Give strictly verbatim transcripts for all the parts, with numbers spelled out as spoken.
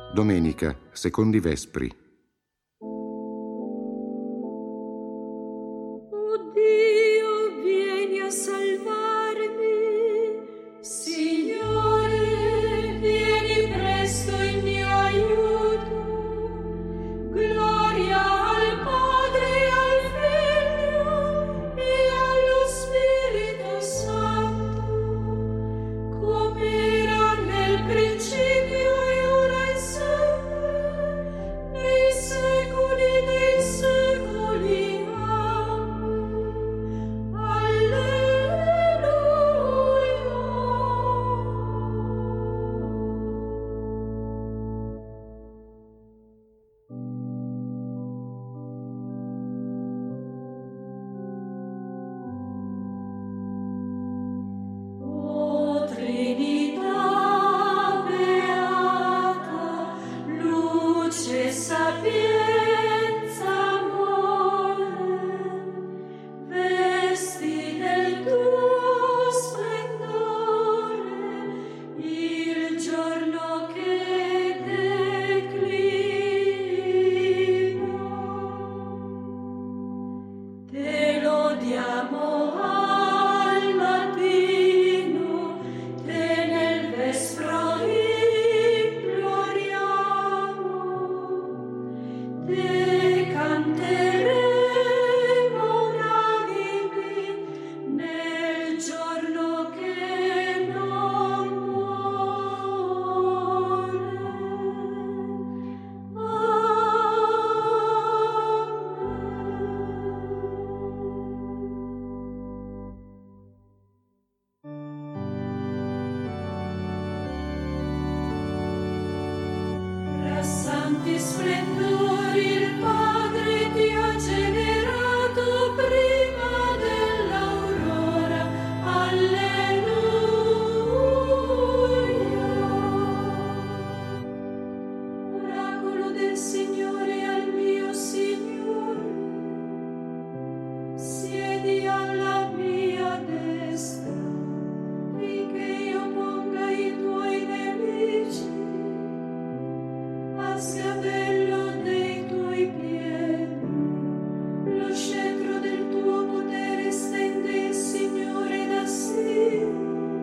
Domenica, secondi vespri. O Dio, vieni a salvarmi. Signore, vieni presto in mio aiuto. Gloria al Padre, al Figlio e allo Spirito Santo, come era nel principio e ora e sempre, nei secoli dei secoli. Amen. Alleluia. O Trinità beata, luce, sapienza, amore, vesti del tuo splendore il giorno che declina. Te lodiamo al mattino, te nel vespro imploriamo, te canteremo unanimi nel giorno che non muore. Tra santi splendori il Padre ti ha generato prima dell'aurora. Alleluia. Oracolo del Signore al mio Signore, siedi alla mia destra, finché io ponga i tuoi nemici a sgabello dei tuoi piedi. Lo scettro del tuo potere stende il Signore da Sion.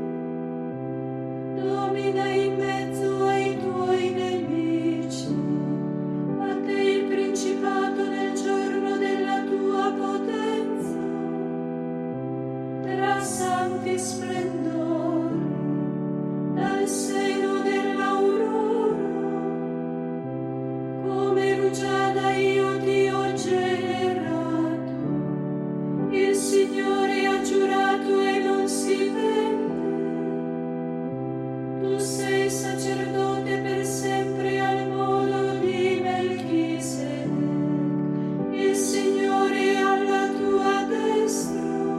Domina in mezzo ai tuoi nemici. A te il principato nel giorno della tua potenza. Tra santi splendori, dal seno dell'aurora, come rugiada io ti ho generato. Il Signore ha giurato e non si pente. Tu sei sacerdote per sempre al modo di Melchisedec. Il Signore è alla tua destra.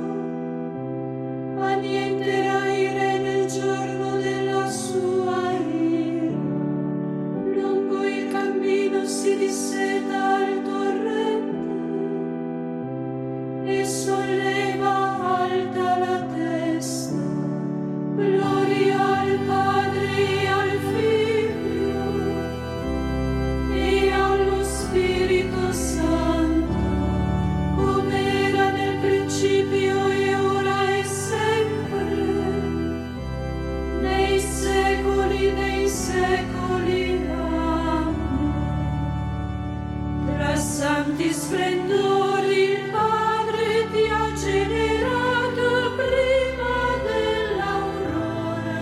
Annienterai il re nel giorno della sua ira. Lungo il cammino si disseta il torrente e solleva alta la testa. Gloria al Padre e al Figlio e allo Spirito Santo, come era nel principio e ora e sempre, nei secoli dei secoli. Amen. Tra santi splendori il Padre ti ha generato prima dell'aurora.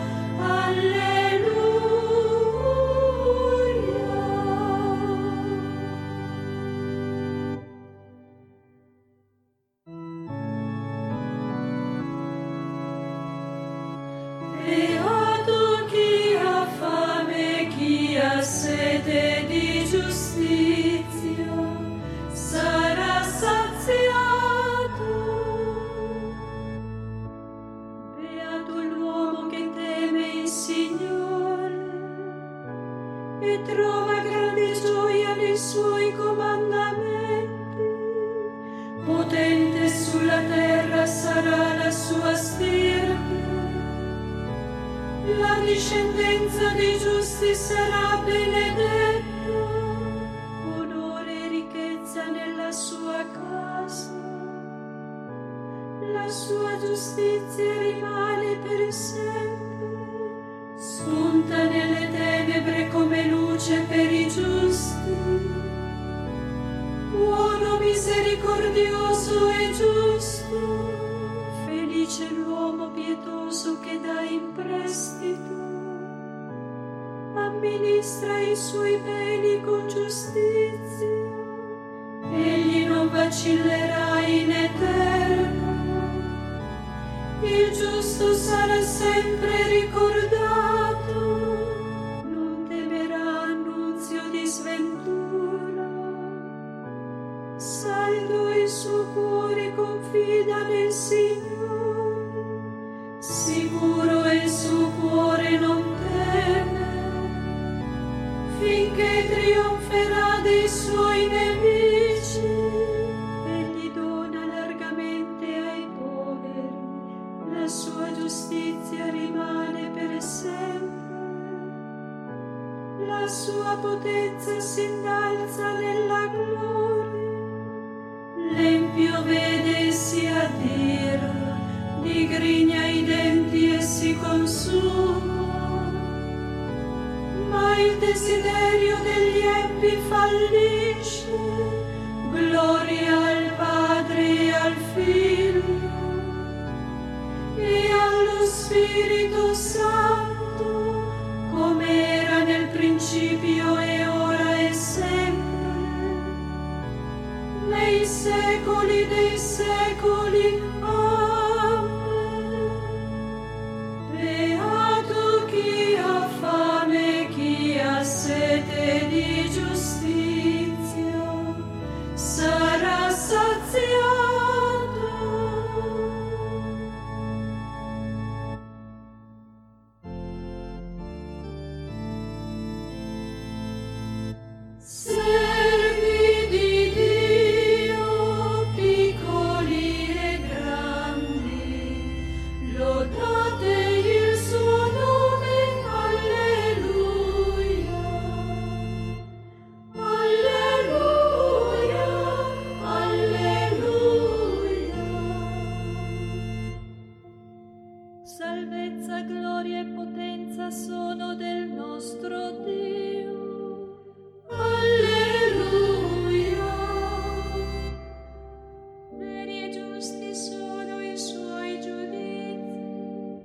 Alleluia. Beato chi ha fame, chi ha sete di giustizia, sarà saziato. Beato l'uomo che teme il Signore e trova grande gioia nei suoi comandamenti. Potente sulla terra sarà la sua stirpe. La discendenza dei giusti sarà benedetta. sua giustizia rimane per sempre. Spunta nelle tenebre come luce per i giusti. Buono, misericordioso e giusto, felice l'uomo pietoso che dà in prestito. Amministra i suoi beni con giustizia, egli non vacillerà in eterno. Il giusto sarà sempre ricordato, non temerà annunzio di sventura. Saldo il suo cuore confida nel Signore, sicuro il suo cuore non teme, finché trionferà dei suoi nemici. Egli dona largamente ai poveri, la sua giustizia rimane per sempre. La sua potenza si innalza nella gloria. L'empio vede e si addira, digrigna i denti e si consuma. Ma il desiderio degli empi fallisce. Gloria al Padre e al Figlio e allo Spirito Santo, come era nel principio e ora e sempre, nei secoli dei secoli. Amen. Beato chi ha fame, chi ha sete di giustizia, sarà saziato. Servi di Dio, piccoli e grandi, lodate il suo nome. Alleluia, alleluia, alleluia. Salvezza, gloria e potenza sono del nostro Dio. Alleluia. Veri e giusti sono i suoi giudizi.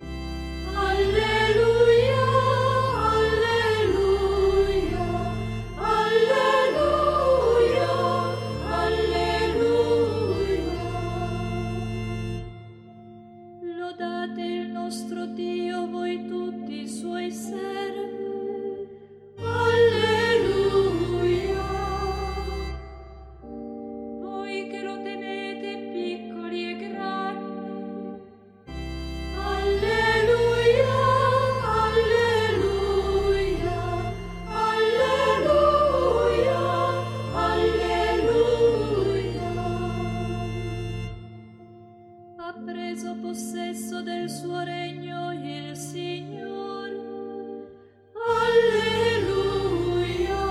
Alleluia, alleluia, alleluia, alleluia. Lodate il nostro Dio, voi tutti i suoi servi. Alleluia. Voi che lo temete, piccoli e grandi. Alleluia, alleluia, alleluia, alleluia. Ha preso possesso del suo regno il Signore. Alleluia.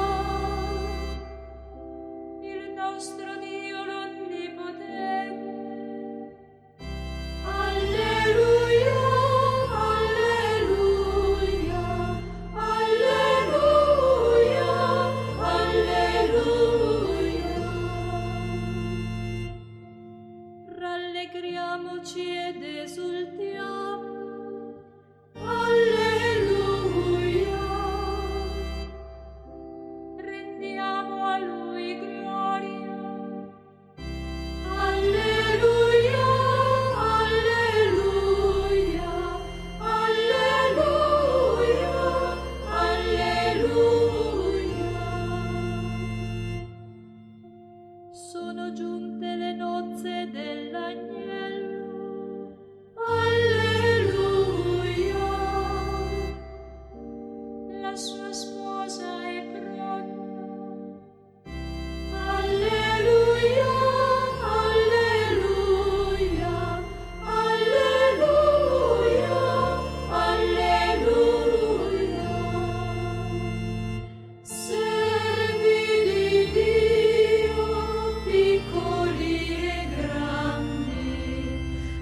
Il nostro Dio l'Onnipotente. Alleluia, alleluia, alleluia, alleluia. Rallegriamoci ed esultiamo. Alleluia. Rendiamo a Lui gloria. Alleluia, alleluia, alleluia, alleluia. Sono giunte le nozze dell'agnello. Alleluia. La sua sposa è pronta. Alleluia, alleluia, alleluia, alleluia. Servi di Dio, piccoli e grandi,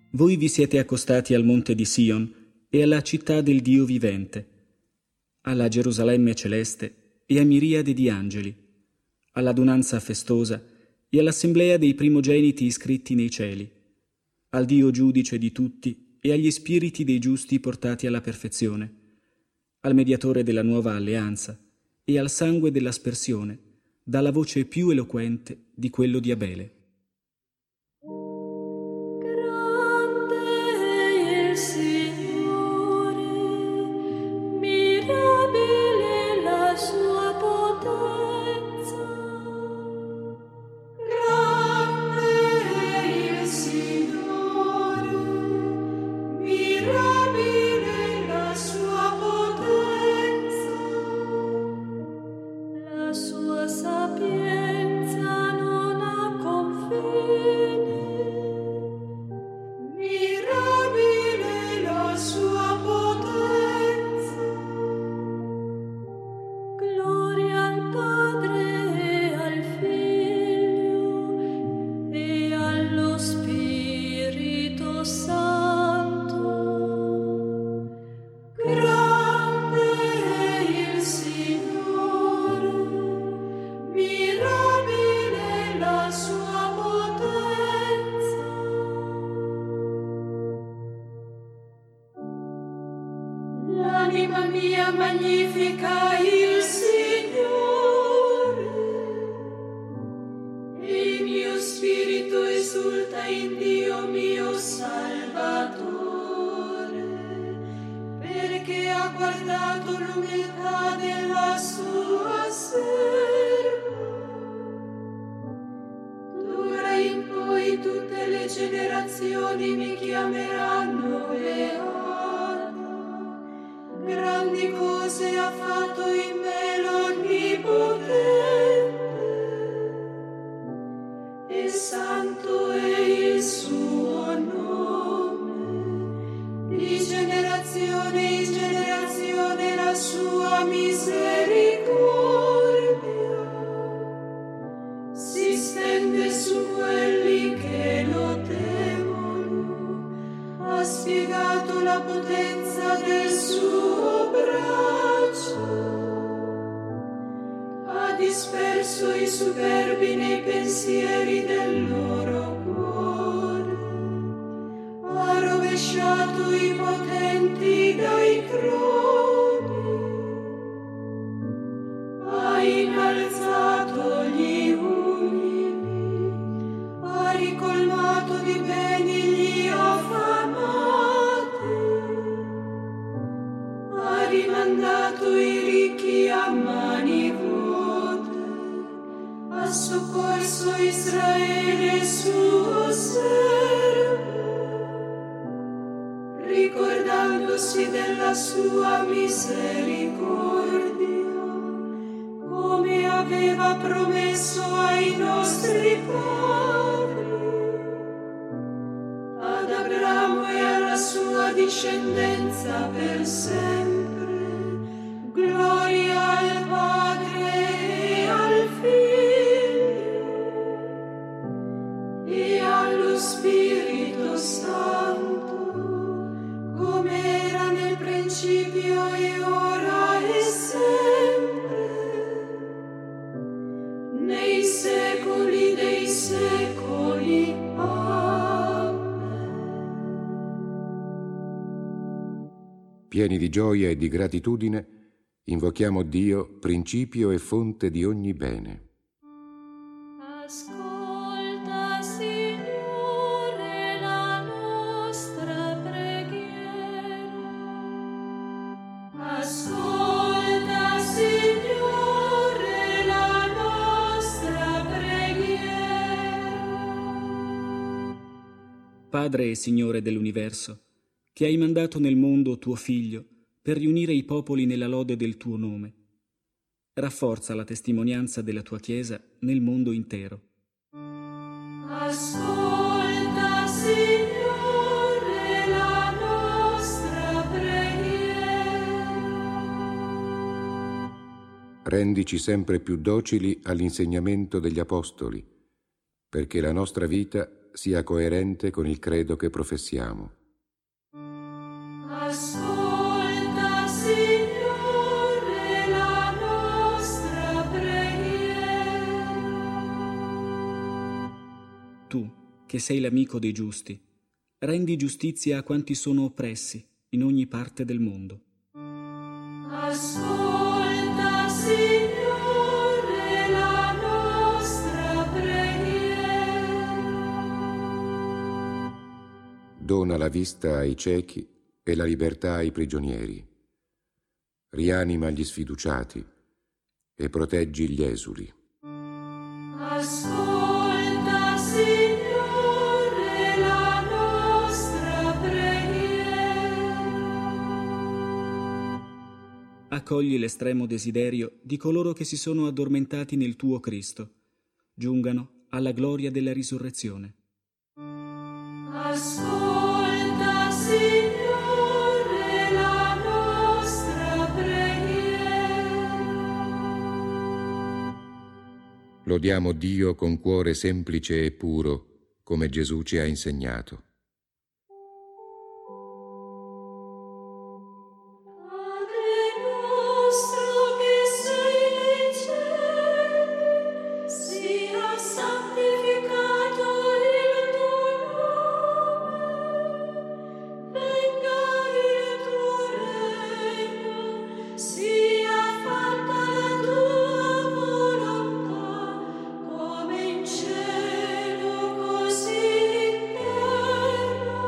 Voi vi siete accostati al monte di Sion e alla città del Dio vivente, alla Gerusalemme celeste e a miriade di angeli, all'adunanza festosa e all'assemblea dei primogeniti iscritti nei cieli, al Dio giudice di tutti e agli spiriti dei giusti portati alla perfezione, al mediatore della nuova alleanza e al sangue dell'aspersione, dalla voce più eloquente di quello di Abele. L'anima mia magnifica il Signore, e il mio spirito esulta in Dio mio Salvatore, perché ha guardato l'umiltà della sua serva. D'ora in poi tutte le generazioni mi chiameranno Beata. Grandi cose ha fatto in me l'Onnipotente, e santo è il suo nome. Di generazione in generazione la sua misericordia si stende su quelli che lo temono. Ha spiegato la potenza del suo braccio, ha disperso i superbi nei pensieri del loro cuore, ha rovesciato i potenti dai troni, ha innalzato gli umili, ha ricolmato di beni gli affamati, ha rimandato i ricchi a mani vuote, ha soccorso Israele suo servo, ricordandosi della sua misericordia, come aveva promesso ai nostri padri, ad Abramo e alla sua discendenza per sempre. Gloria al Padre e al Figlio e allo Spirito Santo, come era nel principio e ora e sempre, nei secoli dei secoli. Amen. Pieni di gioia e di gratitudine, invochiamo Dio, principio e fonte di ogni bene. Ascolta, Signore, la nostra preghiera. Ascolta, Signore, la nostra preghiera. Padre e Signore dell'universo, che hai mandato nel mondo tuo Figlio per riunire i popoli nella lode del tuo nome, rafforza la testimonianza della tua Chiesa nel mondo intero. Ascolta, Signore, la nostra preghiera. Rendici sempre più docili all'insegnamento degli Apostoli, perché la nostra vita sia coerente con il credo che professiamo. Ascolta, Signore, la nostra preghiera. Tu, che sei l'amico dei giusti, rendi giustizia a quanti sono oppressi in ogni parte del mondo. Ascolta, Signore, la nostra preghiera. Dona la vista ai ciechi e la libertà ai prigionieri. Rianima gli sfiduciati e proteggi gli esuli. Ascolta, Signore, la nostra preghiera. Accogli l'estremo desiderio di coloro che si sono addormentati nel tuo Cristo, giungano alla gloria della risurrezione. Ascolta, Signore, la nostra preghiera. Lodiamo Dio con cuore semplice e puro, come Gesù ci ha insegnato. Padre nostro che sei nei cieli, sia santificato il tuo nome. Venga il tuo regno, sia fatta la tua volontà, come in cielo così in terra.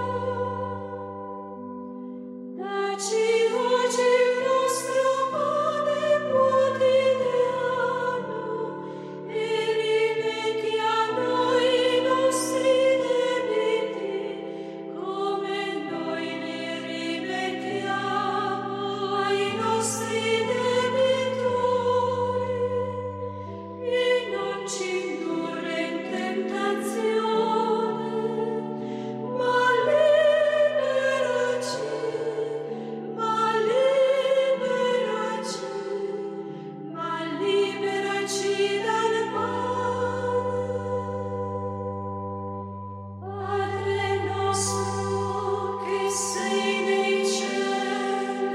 Dacci oggi il nostro pane quotidiano e rimetti a noi i nostri debiti, come noi li rimettiamo ai nostri debitori. E non ci indurre in tentazione, ma liberaci, ma liberaci, ma liberaci dal male. Padre nostro che sei nei cieli,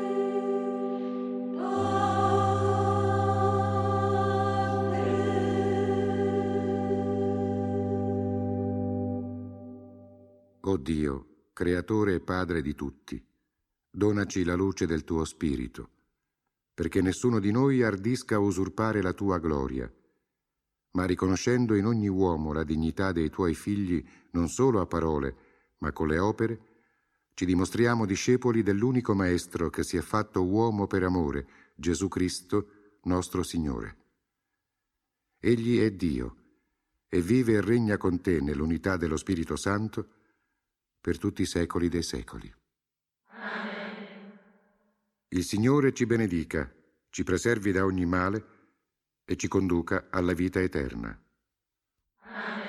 O Dio, creatore e padre di tutti, donaci la luce del tuo spirito, perché nessuno di noi ardisca usurpare la tua gloria, ma riconoscendo in ogni uomo la dignità dei tuoi figli non solo a parole, ma con le opere, ci dimostriamo discepoli dell'unico Maestro che si è fatto uomo per amore, Gesù Cristo, nostro Signore. Egli è Dio e vive e regna con te nell'unità dello Spirito Santo per tutti i secoli dei secoli. Amen. Il Signore ci benedica, ci preservi da ogni male e ci conduca alla vita eterna. Amen.